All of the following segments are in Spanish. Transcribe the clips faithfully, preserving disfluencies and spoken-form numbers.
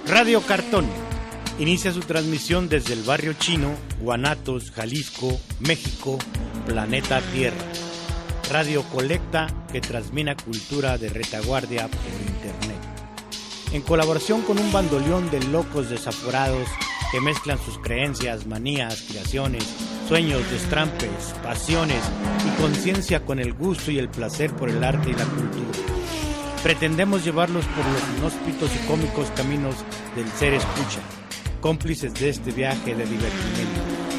Radio Cartón inicia su transmisión desde el barrio chino, Guanatos, Jalisco, México, planeta Tierra. Radio Colecta que transmite cultura de retaguardia por internet. En colaboración con un bandoleón de locos desaforados que mezclan sus creencias, manías, aspiraciones, sueños, destrampes, pasiones y conciencia con el gusto y el placer por el arte y la cultura. Pretendemos llevarlos por los inhóspitos y cómicos caminos del ser escucha, cómplices de este viaje de divertimento.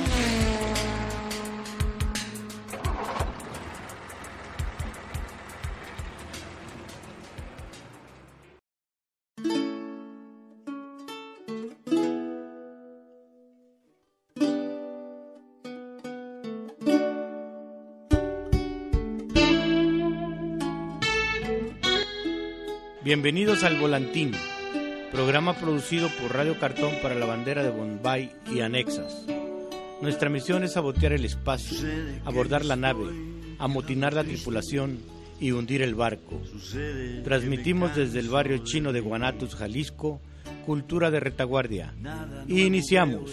Bienvenidos al Volantín, programa producido por Radio Cartón para la bandera de Bombay y anexas. Nuestra misión es sabotear el espacio, abordar la nave, amotinar la tripulación y hundir el barco. Transmitimos desde el barrio chino de Guanatos, Jalisco, cultura de retaguardia. Y iniciamos.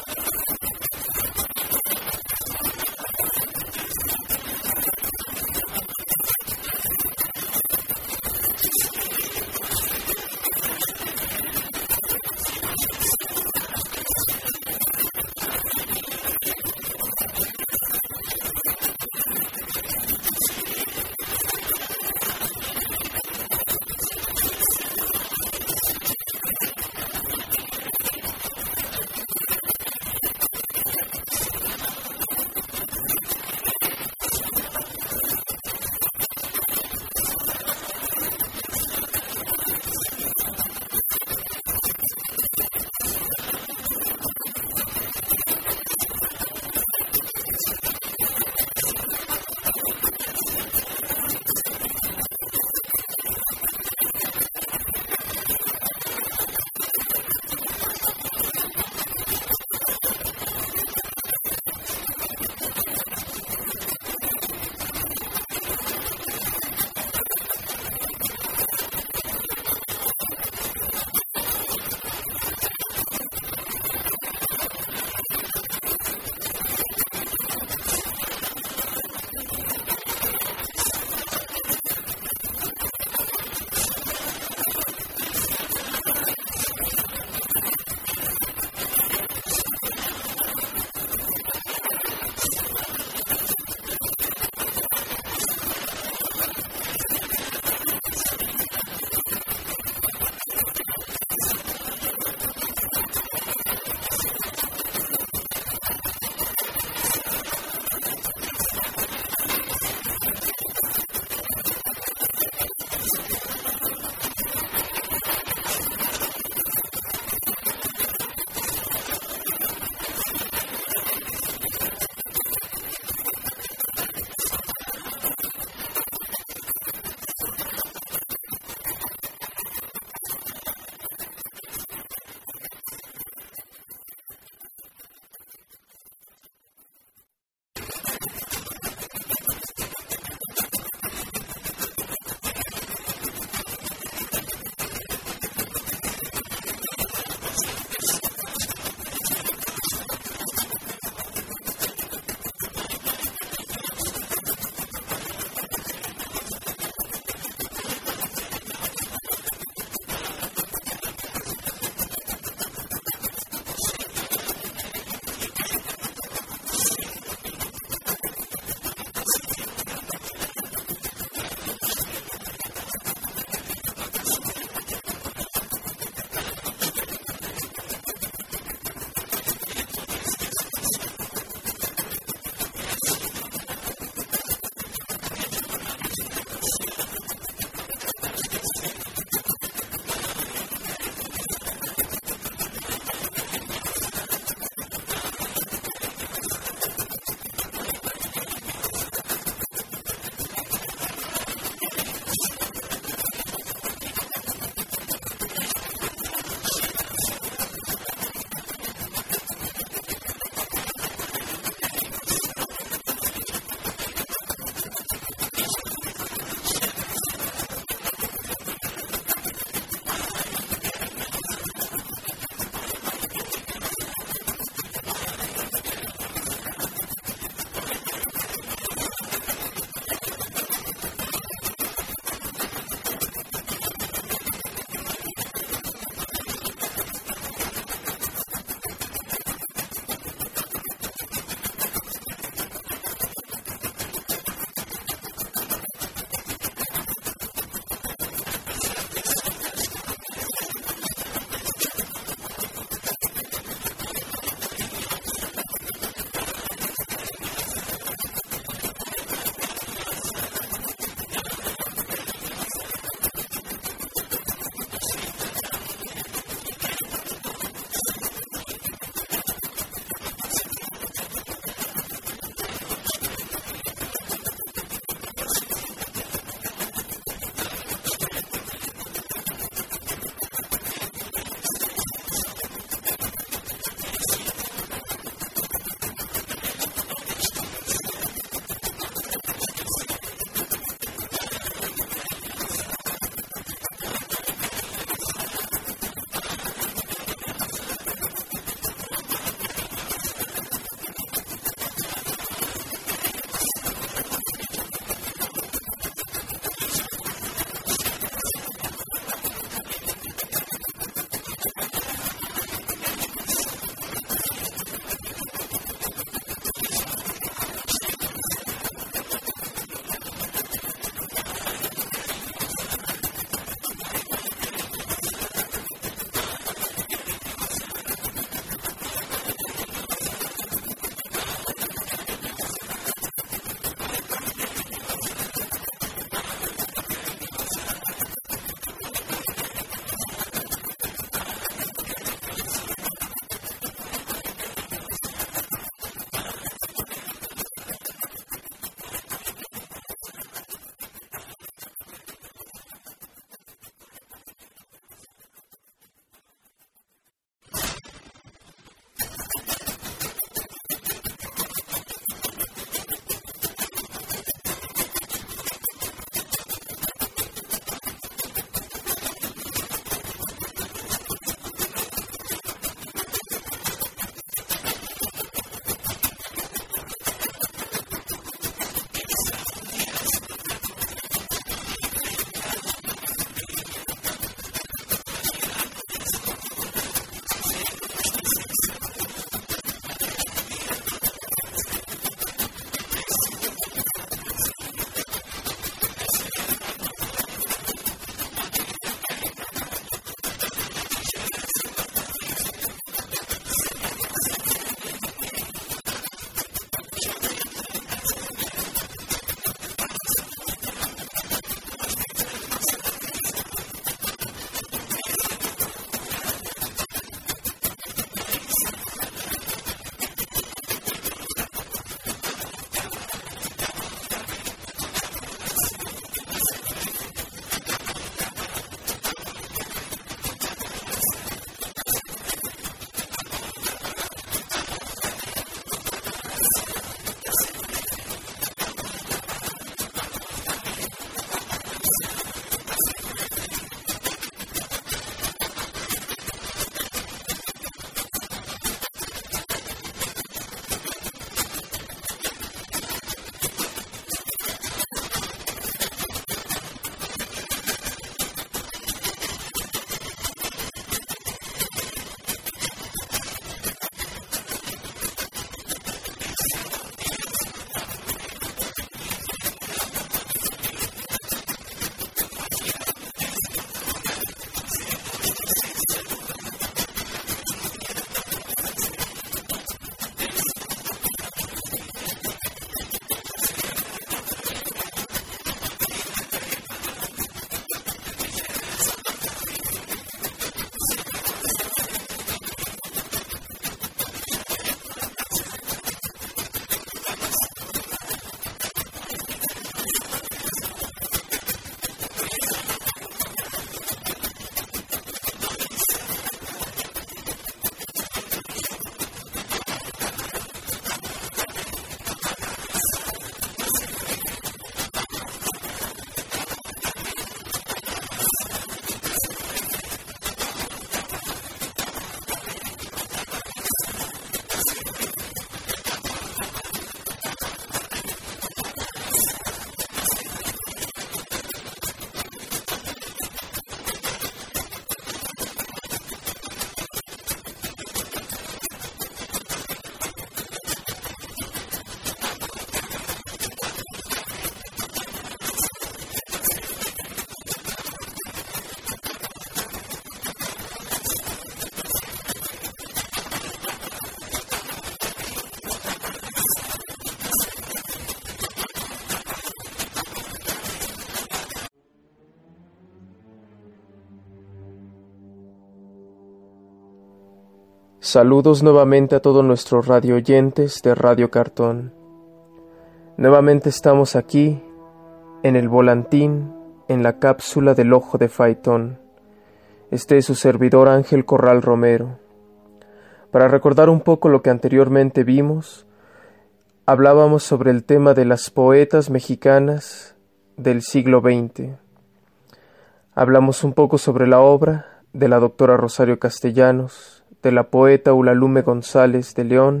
Saludos nuevamente a todos nuestros radio oyentes de Radio Cartón. Nuevamente estamos aquí, en el volantín, en la cápsula del Ojo de Faetón. Este es su servidor Ángel Corral Romero. Para recordar un poco lo que anteriormente vimos, hablábamos sobre el tema de las poetas mexicanas del siglo veinte. Hablamos un poco sobre la obra de la doctora Rosario Castellanos, de la poeta Ulalume González de León,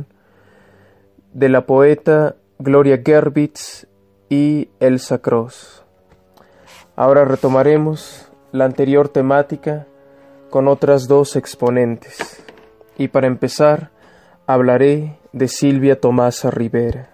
de la poeta Gloria Gerbitz y Elsa Cross. Ahora retomaremos la anterior temática con otras dos exponentes. Y para empezar, hablaré de Silvia Tomasa Rivera.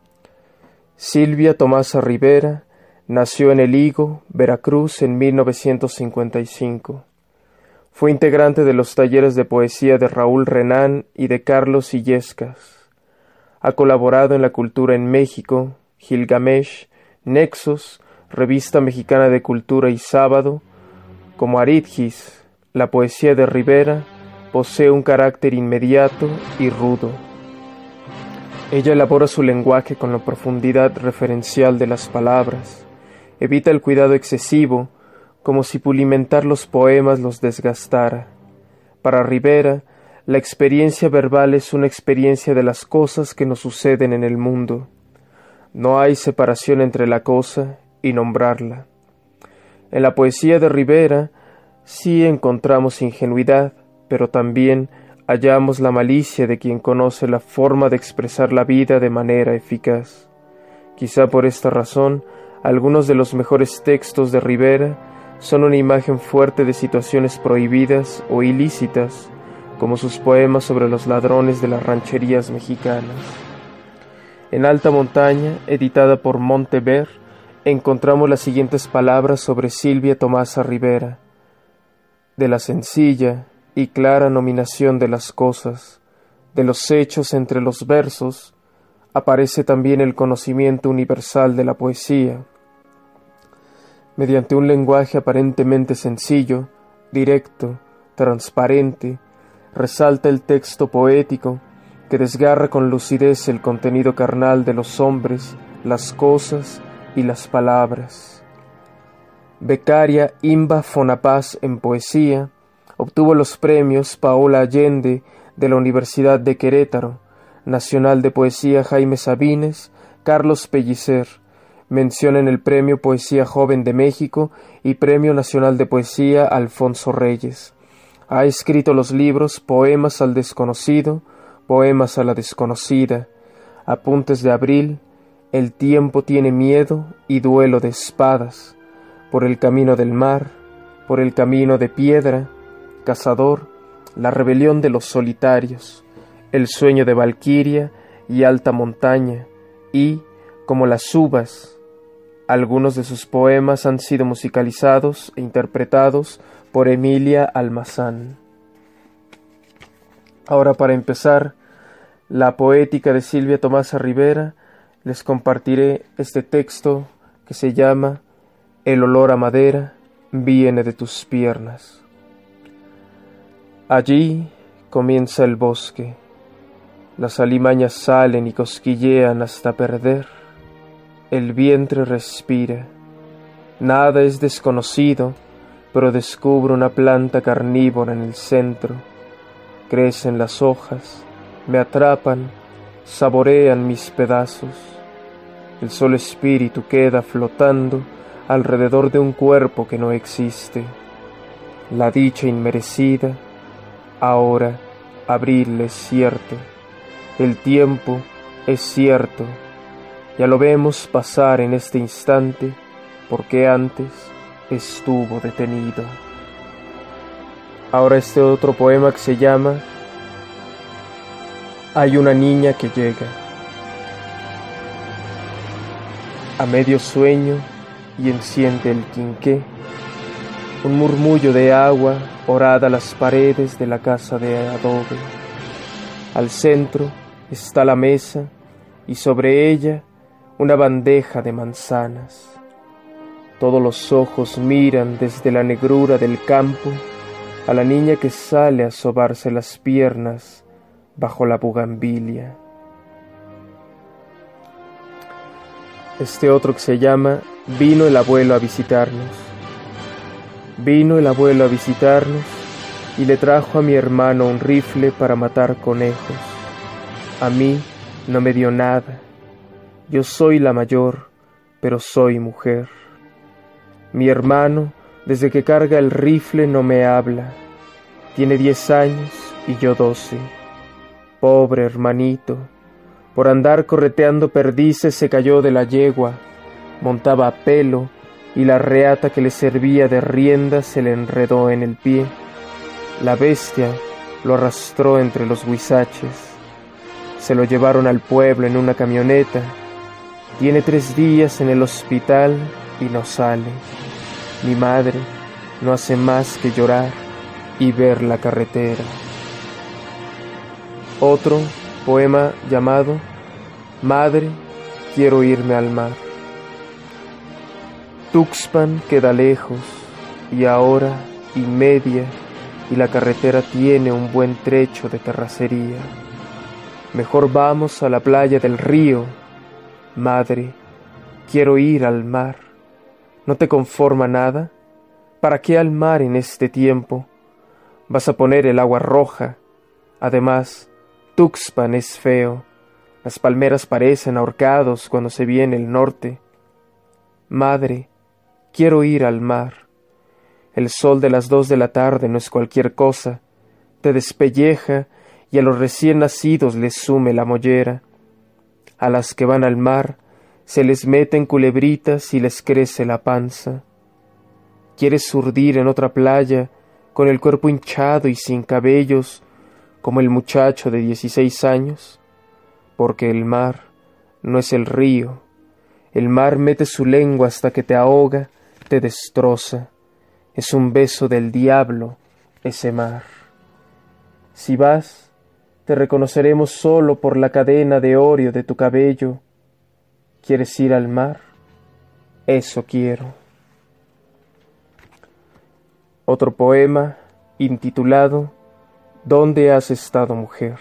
Silvia Tomasa Rivera nació en El Higo, Veracruz, en mil novecientos cincuenta y cinco. Fue integrante de los talleres de poesía de Raúl Renán y de Carlos Illescas. Ha colaborado en La Cultura en México, Gilgamesh, Nexos, Revista Mexicana de Cultura y Sábado. Como Aridgis, la poesía de Rivera posee un carácter inmediato y rudo. Ella elabora su lenguaje con la profundidad referencial de las palabras, evita el cuidado excesivo, como si pulimentar los poemas los desgastara. Para Rivera, la experiencia verbal es una experiencia de las cosas que nos suceden en el mundo. No hay separación entre la cosa y nombrarla. En la poesía de Rivera sí encontramos ingenuidad, pero también hallamos la malicia de quien conoce la forma de expresar la vida de manera eficaz. Quizá por esta razón, algunos de los mejores textos de Rivera son una imagen fuerte de situaciones prohibidas o ilícitas, como sus poemas sobre los ladrones de las rancherías mexicanas. En Alta Montaña, editada por Montever, encontramos las siguientes palabras sobre Silvia Tomasa Rivera: de la sencilla y clara nominación de las cosas, de los hechos entre los versos, aparece también el conocimiento universal de la poesía. Mediante un lenguaje aparentemente sencillo, directo, transparente, resalta el texto poético que desgarra con lucidez el contenido carnal de los hombres, las cosas y las palabras. Becaria Imba Fonapaz en poesía, obtuvo los premios Paola Allende de la Universidad de Querétaro, Nacional de Poesía Jaime Sabines, Carlos Pellicer, mención en el Premio Poesía Joven de México y Premio Nacional de Poesía Alfonso Reyes. Ha escrito los libros Poemas al Desconocido, Poemas a la Desconocida, Apuntes de Abril, El tiempo tiene miedo y Duelo de espadas, Por el camino del mar, Por el camino de piedra, Cazador, La rebelión de los solitarios, El sueño de Valquiria y Alta montaña, y, como las uvas, algunos de sus poemas han sido musicalizados e interpretados por Emilia Almazán. Ahora, para empezar la poética de Silvia Tomasa Rivera, les compartiré este texto que se llama El olor a madera viene de tus piernas. Allí comienza el bosque, las alimañas salen y cosquillean hasta perder. El vientre respira, nada es desconocido, pero descubro una planta carnívora en el centro. Crecen las hojas, me atrapan, saborean mis pedazos. El solo espíritu queda flotando alrededor de un cuerpo que no existe. La dicha inmerecida, ahora abril es cierto, el tiempo es cierto. Ya lo vemos pasar en este instante, porque antes estuvo detenido. Ahora este otro poema que se llama Hay una niña que llega. A medio sueño y enciende el quinqué, un murmullo de agua horada las paredes de la casa de adobe. Al centro está la mesa y sobre ella una bandeja de manzanas. Todos los ojos miran desde la negrura del campo a la niña que sale a sobarse las piernas bajo la bugambilia. Este otro que se llama Vino el abuelo a visitarnos. Vino el abuelo a visitarnos y le trajo a mi hermano un rifle para matar conejos. A mí no me dio nada. Yo soy la mayor, pero soy mujer. Mi hermano, desde que carga el rifle, no me habla. Tiene diez años y yo doce. Pobre hermanito, por andar correteando perdices se cayó de la yegua, montaba a pelo y la reata que le servía de rienda se le enredó en el pie. La bestia lo arrastró entre los huizaches. Se lo llevaron al pueblo en una camioneta. Tiene tres días en el hospital y no sale. Mi madre no hace más que llorar y ver la carretera. Otro poema llamado Madre, quiero irme al mar. Tuxpan queda lejos y a hora y media y la carretera tiene un buen trecho de terracería. Mejor vamos a la playa del río. Madre, quiero ir al mar. ¿No te conforma nada? ¿Para qué al mar en este tiempo? Vas a poner el agua roja. Además, Tuxpan es feo. Las palmeras parecen ahorcados cuando se viene el norte. Madre, quiero ir al mar. El sol de las dos de la tarde no es cualquier cosa. Te despelleja y a los recién nacidos les sume la mollera. A las que van al mar se les meten culebritas y les crece la panza. ¿Quieres surdir en otra playa con el cuerpo hinchado y sin cabellos como el muchacho de dieciséis años? Porque el mar no es el río. El mar mete su lengua hasta que te ahoga, te destroza. Es un beso del diablo ese mar. Si vas, te reconoceremos solo por la cadena de oro de tu cabello. ¿Quieres ir al mar? Eso quiero. Otro poema intitulado ¿Dónde has estado, mujer?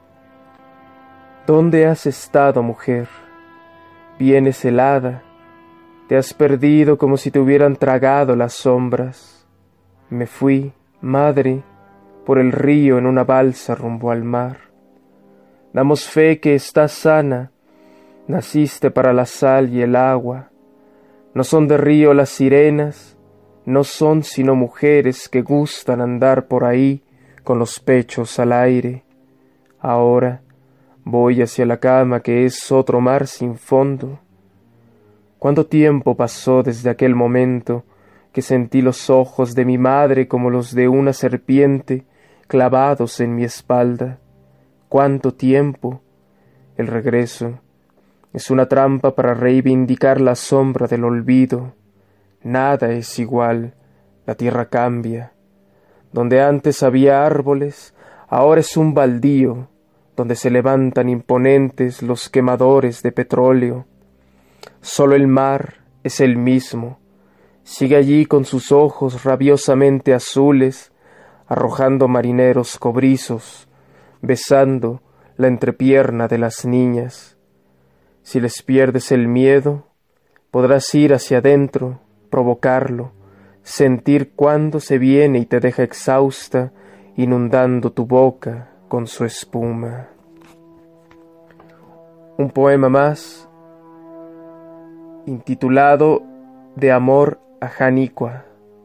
¿Dónde has estado, mujer? Vienes helada, te has perdido como si te hubieran tragado las sombras. Me fui, madre, por el río en una balsa rumbo al mar. Damos fe que estás sana, naciste para la sal y el agua. No son de río las sirenas, no son sino mujeres que gustan andar por ahí con los pechos al aire. Ahora voy hacia la cama que es otro mar sin fondo. ¿Cuánto tiempo pasó desde aquel momento que sentí los ojos de mi madre como los de una serpiente clavados en mi espalda? ¿Cuánto tiempo? El regreso es una trampa para reivindicar la sombra del olvido. Nada es igual, la tierra cambia. Donde antes había árboles, ahora es un baldío, donde se levantan imponentes los quemadores de petróleo. Solo el mar es el mismo, sigue allí con sus ojos rabiosamente azules, arrojando marineros cobrizos, besando la entrepierna de las niñas. Si les pierdes el miedo, podrás ir hacia adentro, provocarlo, sentir cuándo se viene y te deja exhausta, inundando tu boca con su espuma. Un poema más, intitulado De amor a Jánicua.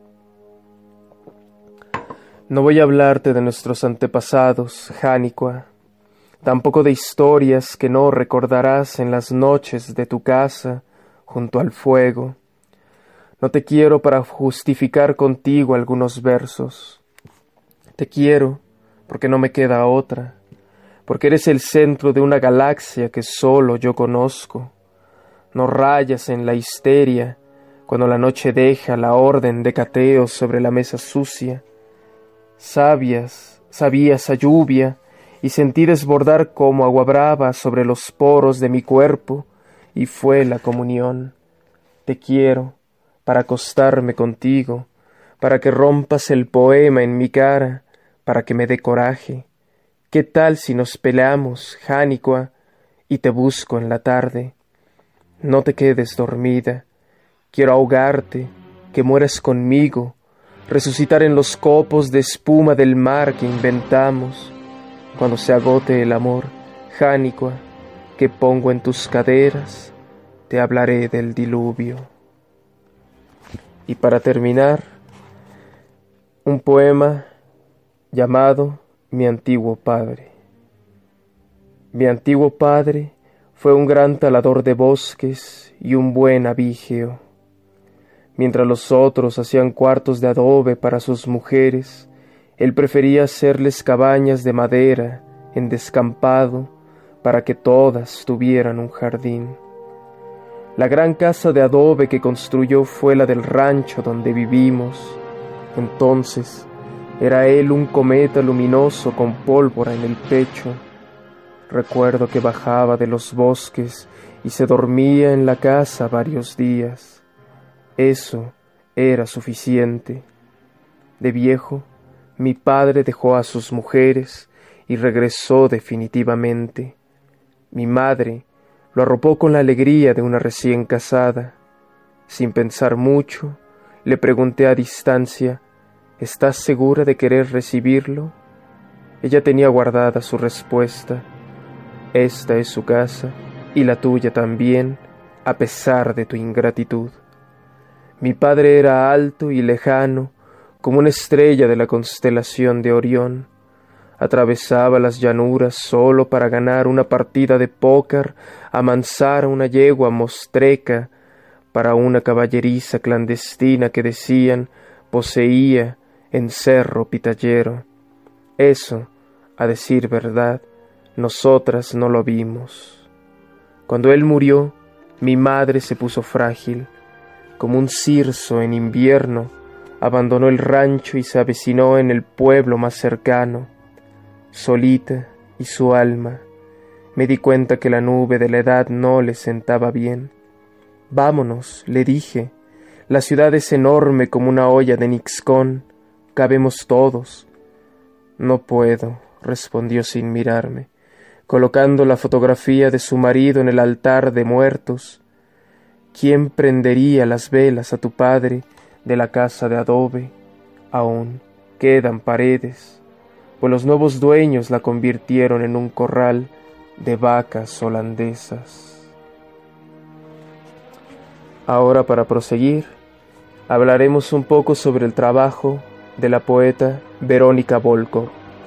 No voy a hablarte de nuestros antepasados, Jánicua, tampoco de historias que no recordarás en las noches de tu casa junto al fuego. No te quiero para justificar contigo algunos versos. Te quiero porque no me queda otra, porque eres el centro de una galaxia que solo yo conozco. No rayas en la histeria cuando la noche deja la orden de cateo sobre la mesa sucia. Sabias, sabías a lluvia y sentí desbordar como agua brava sobre los poros de mi cuerpo y fue la comunión. Te quiero para acostarme contigo, para que rompas el poema en mi cara, para que me dé coraje. ¿Qué tal si nos peleamos, Jánicoa, y te busco en la tarde? No te quedes dormida, quiero ahogarte, que mueras conmigo, resucitar en los copos de espuma del mar que inventamos. Cuando se agote el amor, Jánicoa, que pongo en tus caderas, te hablaré del diluvio. Y para terminar, un poema llamado Mi antiguo padre. Mi antiguo padre fue un gran talador de bosques y un buen abigeo. Mientras los otros hacían cuartos de adobe para sus mujeres, él prefería hacerles cabañas de madera en descampado para que todas tuvieran un jardín. La gran casa de adobe que construyó fue la del rancho donde vivimos. Entonces era él un cometa luminoso con pólvora en el pecho. Recuerdo que bajaba de los bosques y se dormía en la casa varios días. Eso era suficiente. De viejo, mi padre dejó a sus mujeres y regresó definitivamente. Mi madre lo arropó con la alegría de una recién casada. Sin pensar mucho, le pregunté a distancia, ¿estás segura de querer recibirlo? Ella tenía guardada su respuesta. Esta es su casa, y la tuya también, a pesar de tu ingratitud. Mi padre era alto y lejano, como una estrella de la constelación de Orión. Atravesaba las llanuras solo para ganar una partida de póker, amansar a una yegua mostreca para una caballeriza clandestina que decían poseía en Cerro Pitallero. Eso, a decir verdad, nosotras no lo vimos. Cuando él murió, mi madre se puso frágil. Como un cirso en invierno, abandonó el rancho y se avecinó en el pueblo más cercano. Solita y su alma, me di cuenta que la nube de la edad no le sentaba bien. Vámonos, le dije, la ciudad es enorme como una olla de Nixcon, cabemos todos. No puedo, respondió sin mirarme, colocando la fotografía de su marido en el altar de muertos. ¿Quién prendería las velas a tu padre de la casa de adobe? Aún quedan paredes, pues los nuevos dueños la convirtieron en un corral de vacas holandesas. Ahora, para proseguir, hablaremos un poco sobre el trabajo de la poeta Verónica Volkov.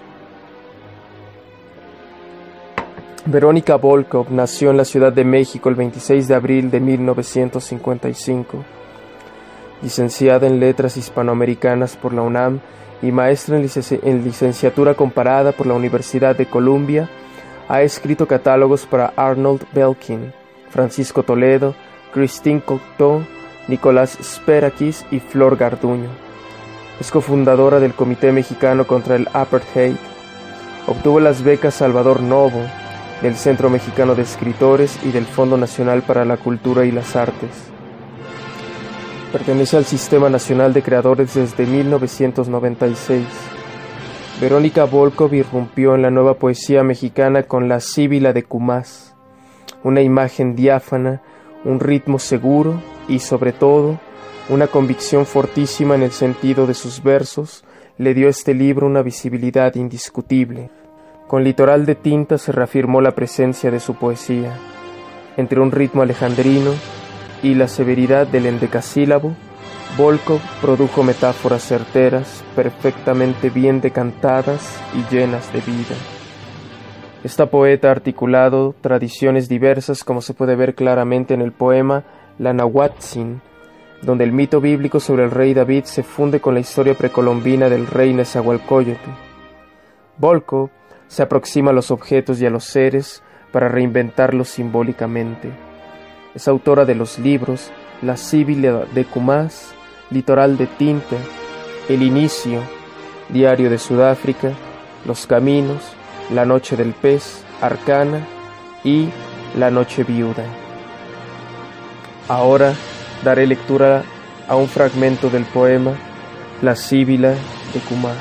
Verónica Volkov nació en la Ciudad de México el veintiséis de abril de mil novecientos cincuenta y cinco. Licenciada en Letras Hispanoamericanas por la UNAM y maestra en, lic- en licenciatura comparada por la Universidad de Columbia, ha escrito catálogos para Arnold Belkin, Francisco Toledo, Christine Cocteau, Nicolás Sperakis y Flor Garduño. Es cofundadora del Comité Mexicano contra el Apartheid. Obtuvo las becas Salvador Novo, del Centro Mexicano de Escritores y del Fondo Nacional para la Cultura y las Artes. Pertenece al Sistema Nacional de Creadores desde mil novecientos noventa y seis. Verónica Volkov irrumpió en la nueva poesía mexicana con la Síbila de Cumás, una imagen diáfana, un ritmo seguro y, sobre todo, una convicción fortísima en el sentido de sus versos, le dio a este libro una visibilidad indiscutible. Con Litoral de Tinta se reafirmó la presencia de su poesía. Entre un ritmo alejandrino y la severidad del endecasílabo, Volkov produjo metáforas certeras, perfectamente bien decantadas y llenas de vida. Esta poeta ha articulado tradiciones diversas, como se puede ver claramente en el poema La Nahuatzin, donde el mito bíblico sobre el rey David se funde con la historia precolombina del rey Nezahualcóyotl. Volkov se aproxima a los objetos y a los seres para reinventarlos simbólicamente. Es autora de los libros La Síbila de Cumás, Litoral de Tinta, El Inicio, Diario de Sudáfrica, Los Caminos, La Noche del Pez, Arcana y La Noche Viuda. Ahora daré lectura a un fragmento del poema La síbila de Kumar.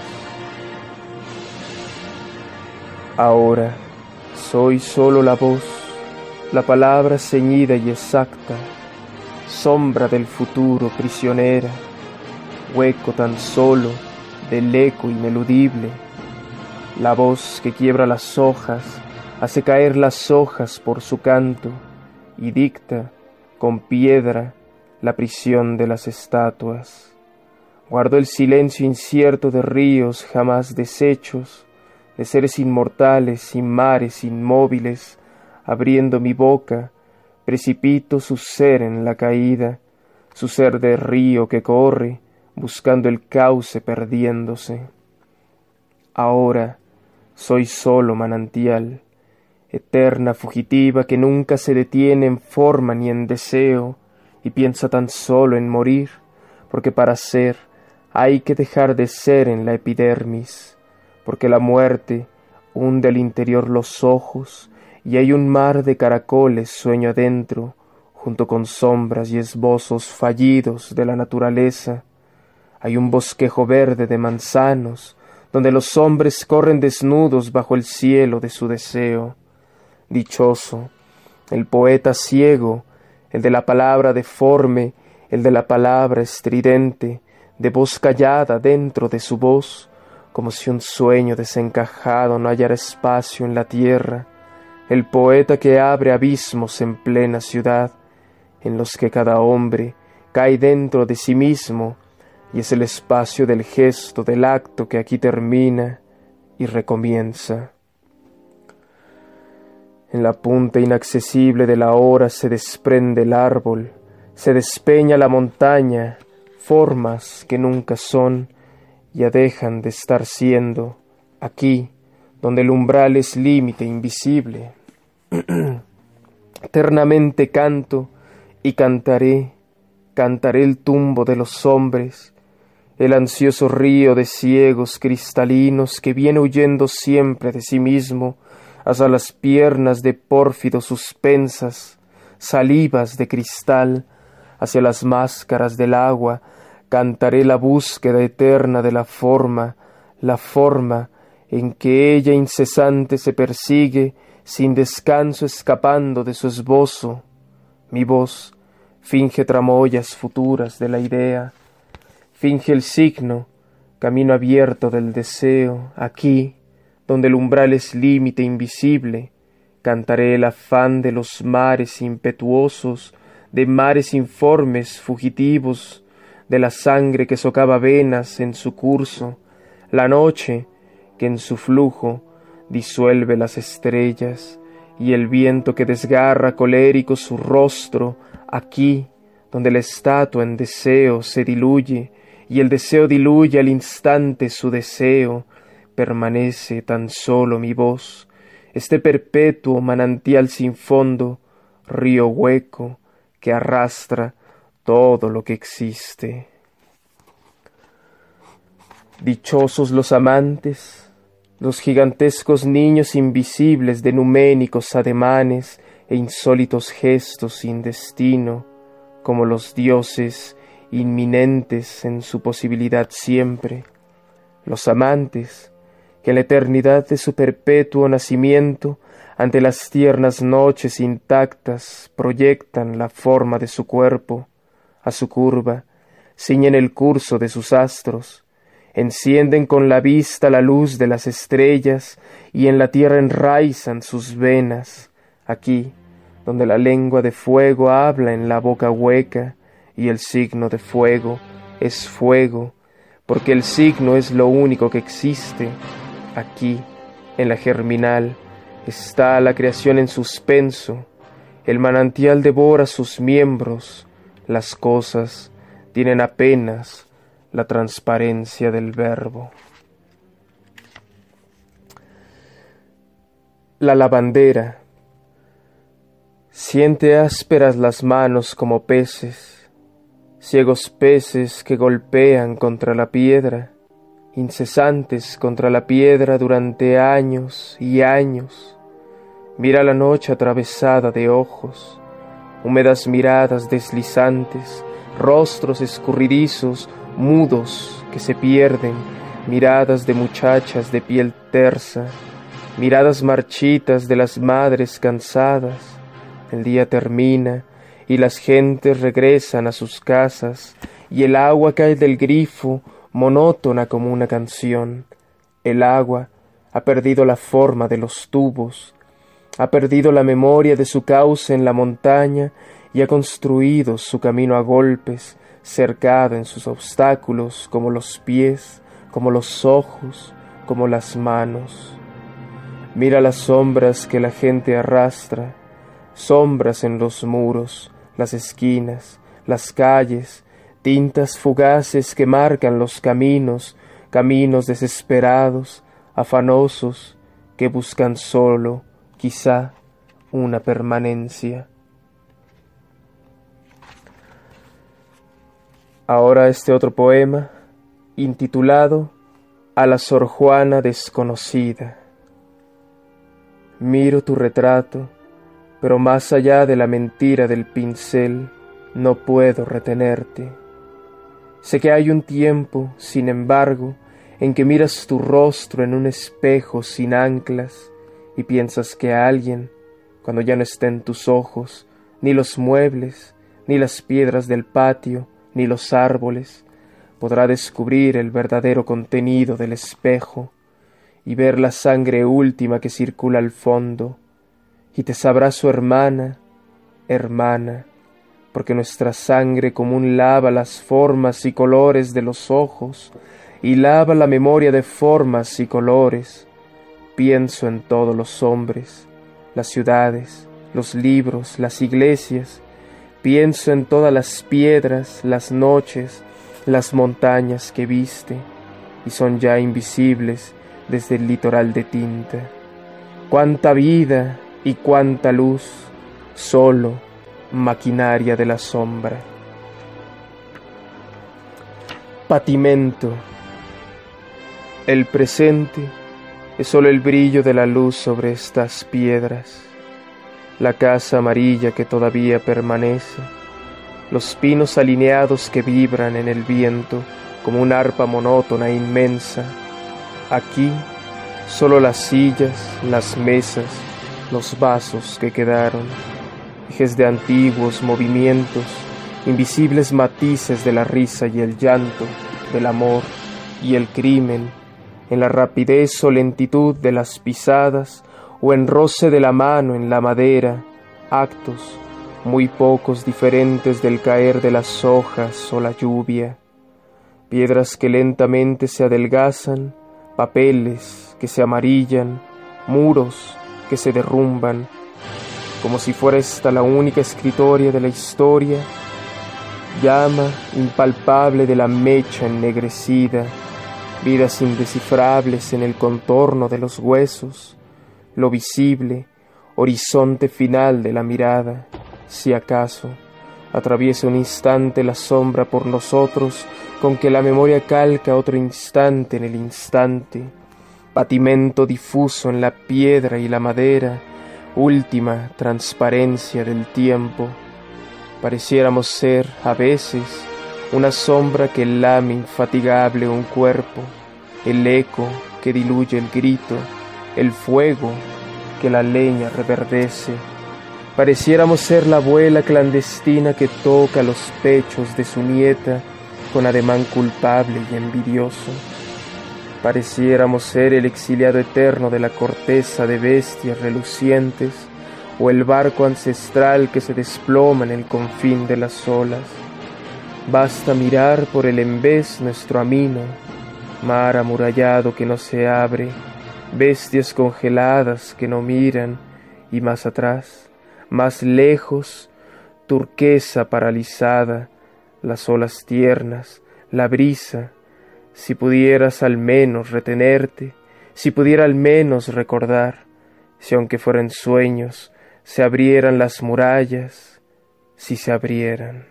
Ahora soy solo la voz, la palabra ceñida y exacta, sombra del futuro prisionera, hueco tan solo del eco ineludible, la voz que quiebra las hojas, hace caer las hojas por su canto y dicta con piedra la prisión de las estatuas. Guardo el silencio incierto de ríos jamás deshechos, de seres inmortales y mares inmóviles, abriendo mi boca, precipito su ser en la caída, su ser de río que corre, buscando el cauce perdiéndose. Ahora soy solo manantial, eterna fugitiva que nunca se detiene en forma ni en deseo, y piensa tan solo en morir, porque para ser hay que dejar de ser en la epidermis, porque la muerte hunde al interior los ojos, y hay un mar de caracoles sueño adentro, junto con sombras y esbozos fallidos de la naturaleza. Hay un bosquejo verde de manzanos, donde los hombres corren desnudos bajo el cielo de su deseo. Dichoso, el poeta ciego, el de la palabra deforme, el de la palabra estridente, de voz callada dentro de su voz, como si un sueño desencajado no hallara espacio en la tierra, el poeta que abre abismos en plena ciudad, en los que cada hombre cae dentro de sí mismo, y es el espacio del gesto, del acto que aquí termina y recomienza. En la punta inaccesible de la hora se desprende el árbol, se despeña la montaña, formas que nunca son, ya dejan de estar siendo, aquí, donde el umbral es límite invisible. Eternamente canto y cantaré, cantaré el tumbo de los hombres, el ansioso río de ciegos cristalinos que viene huyendo siempre de sí mismo hacia las piernas de pórfidos suspensas, salivas de cristal, hacia las máscaras del agua. Cantaré la búsqueda eterna de la forma, la forma en que ella incesante se persigue, sin descanso escapando de su esbozo. Mi voz finge tramoyas futuras de la idea, finge el signo, camino abierto del deseo. Aquí, donde el umbral es límite invisible, cantaré el afán de los mares impetuosos, de mares informes fugitivos, de la sangre que socava venas en su curso, la noche que en su flujo disuelve las estrellas, y el viento que desgarra colérico su rostro, aquí, donde la estatua en deseo se diluye, y el deseo diluye al instante su deseo, permanece tan solo mi voz, este perpetuo manantial sin fondo, río hueco que arrastra todo lo que existe. Dichosos los amantes, los gigantescos niños invisibles de numénicos ademanes e insólitos gestos sin destino, como los dioses inminentes en su posibilidad siempre. Los amantes, que en la eternidad de su perpetuo nacimiento, ante las tiernas noches intactas, proyectan la forma de su cuerpo, a su curva, ciñen el curso de sus astros, encienden con la vista la luz de las estrellas y en la tierra enraizan sus venas, aquí, donde la lengua de fuego habla en la boca hueca y el signo de fuego es fuego, porque el signo es lo único que existe. Aquí, en la germinal, está la creación en suspenso, el manantial devora sus miembros, las cosas tienen apenas la transparencia del verbo. La lavandera siente ásperas las manos como peces, ciegos peces que golpean contra la piedra, incesantes contra la piedra durante años y años. Mira la noche atravesada de ojos, húmedas miradas deslizantes, rostros escurridizos, mudos que se pierden, miradas de muchachas de piel tersa, miradas marchitas de las madres cansadas. El día termina y las gentes regresan a sus casas y el agua cae del grifo monótona como una canción. El agua ha perdido la forma de los tubos, ha perdido la memoria de su cauce en la montaña y ha construido su camino a golpes, cercada en sus obstáculos como los pies, como los ojos, como las manos. Mira las sombras que la gente arrastra, sombras en los muros, las esquinas, las calles, tintas fugaces que marcan los caminos, caminos desesperados, afanosos, que buscan solo, quizá, una permanencia. Ahora este otro poema, intitulado A la Sor Juana desconocida. Miro tu retrato, pero más allá de la mentira del pincel, no puedo retenerte. Sé que hay un tiempo, sin embargo, en que miras tu rostro en un espejo sin anclas y piensas que a alguien, cuando ya no estén tus ojos, ni los muebles, ni las piedras del patio, ni los árboles, podrá descubrir el verdadero contenido del espejo y ver la sangre última que circula al fondo, y te sabrá su hermana, hermana, porque nuestra sangre común lava las formas y colores de los ojos, y lava la memoria de formas y colores. Pienso en todos los hombres, las ciudades, los libros, las iglesias, pienso en todas las piedras, las noches, las montañas que viste, y son ya invisibles desde el litoral de tinta. Cuánta vida y cuánta luz, solo maquinaria de la sombra. Patimento. El presente es solo el brillo de la luz sobre estas piedras, la casa amarilla que todavía permanece, los pinos alineados que vibran en el viento como una arpa monótona e inmensa. Aquí solo las sillas, las mesas, los vasos que quedaron, ejes de antiguos movimientos, invisibles matices de la risa y el llanto, del amor y el crimen, en la rapidez o lentitud de las pisadas o en roce de la mano en la madera, actos muy pocos diferentes del caer de las hojas o la lluvia, piedras que lentamente se adelgazan, papeles que se amarillan, muros que se derrumban, como si fuera esta la única escritoria de la historia, llama impalpable de la mecha ennegrecida, vidas indescifrables en el contorno de los huesos, lo visible, horizonte final de la mirada, si acaso atraviesa un instante la sombra por nosotros, con que la memoria calca otro instante en el instante, patimento difuso en la piedra y la madera, última transparencia del tiempo. Pareciéramos ser, a veces, una sombra que lame infatigable un cuerpo, el eco que diluye el grito, el fuego que la leña reverdece. Pareciéramos ser la abuela clandestina que toca los pechos de su nieta con ademán culpable y envidioso. Pareciéramos ser el exiliado eterno de la corteza de bestias relucientes o el barco ancestral que se desploma en el confín de las olas. Basta mirar por el envés nuestro amino, mar amurallado que no se abre, bestias congeladas que no miran, y más atrás, más lejos, turquesa paralizada, las olas tiernas, la brisa. Si pudieras al menos retenerte, si pudiera al menos recordar, si aunque fueran sueños, se abrieran las murallas, si se abrieran.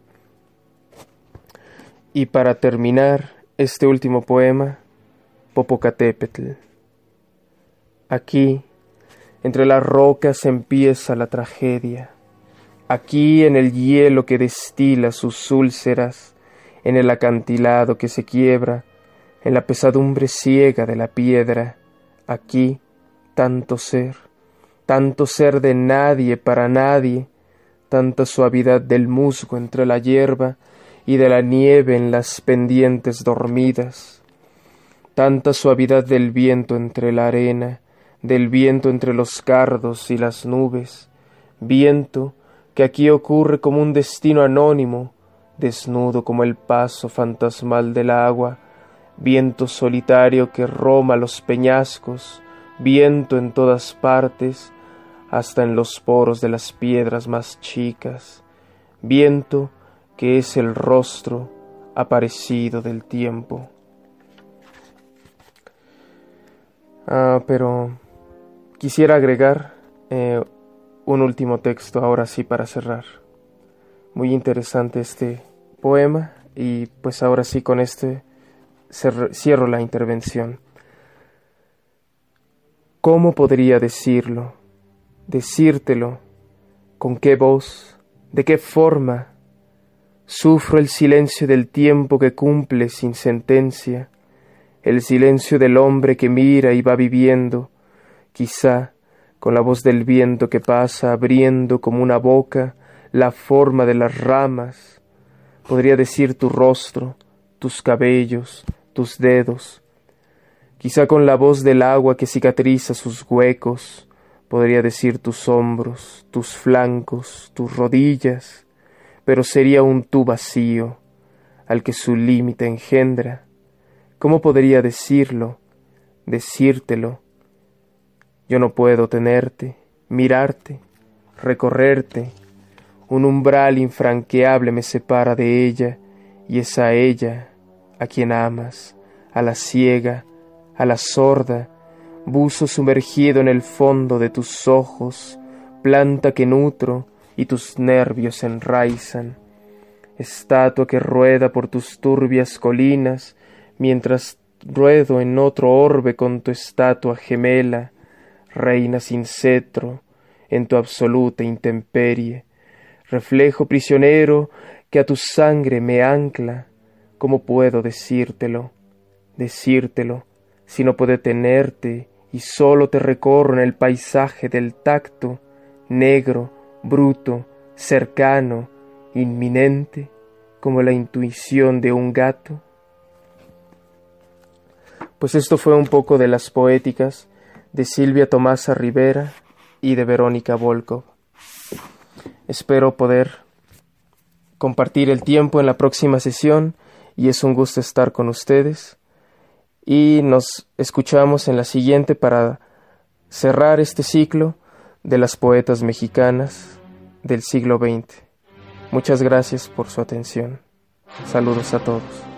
Y para terminar este último poema, Popocatépetl. Aquí, entre las rocas empieza la tragedia. Aquí, en el hielo que destila sus úlceras, en el acantilado que se quiebra, en la pesadumbre ciega de la piedra. Aquí, tanto ser, tanto ser de nadie para nadie, tanta suavidad del musgo entre la hierba y de la nieve en las pendientes dormidas, tanta suavidad del viento entre la arena, del viento entre los cardos y las nubes, viento que aquí ocurre como un destino anónimo, desnudo como el paso fantasmal del agua, viento solitario que roma los peñascos, viento en todas partes, hasta en los poros de las piedras más chicas, viento que es el rostro aparecido del tiempo. Ah, pero quisiera agregar eh, un último texto ahora sí para cerrar. Muy interesante este poema y pues ahora sí con este cierro la intervención. ¿Cómo podría decirlo? Decírtelo, ¿con qué voz? ¿De qué forma? Sufro el silencio del tiempo que cumple sin sentencia, el silencio del hombre que mira y va viviendo, quizá con la voz del viento que pasa abriendo como una boca la forma de las ramas. Podría decir tu rostro, tus cabellos, tus dedos, quizá con la voz del agua que cicatriza sus huecos. Podría decir tus hombros, tus flancos, tus rodillas, pero sería un tú vacío, al que su límite engendra. ¿Cómo podría decirlo, decírtelo? Yo no puedo tenerte, mirarte, recorrerte. Un umbral infranqueable me separa de ella, y es a ella, a quien amas, a la ciega, a la sorda, buzo sumergido en el fondo de tus ojos, planta que nutro y tus nervios enraizan, estatua que rueda por tus turbias colinas, mientras ruedo en otro orbe con tu estatua gemela, reina sin cetro en tu absoluta intemperie, reflejo prisionero que a tu sangre me ancla. ¿Cómo puedo decírtelo, decírtelo, si no puedo tenerte y solo te recorro en el paisaje del tacto, negro, bruto, cercano, inminente, como la intuición de un gato? Pues esto fue un poco de las poéticas de Silvia Tomasa Rivera y de Verónica Volkov. Espero poder compartir el tiempo en la próxima sesión y es un gusto estar con ustedes. Y nos escuchamos en la siguiente para cerrar este ciclo de las poetas mexicanas del siglo veinte. Muchas gracias por su atención. Saludos a todos.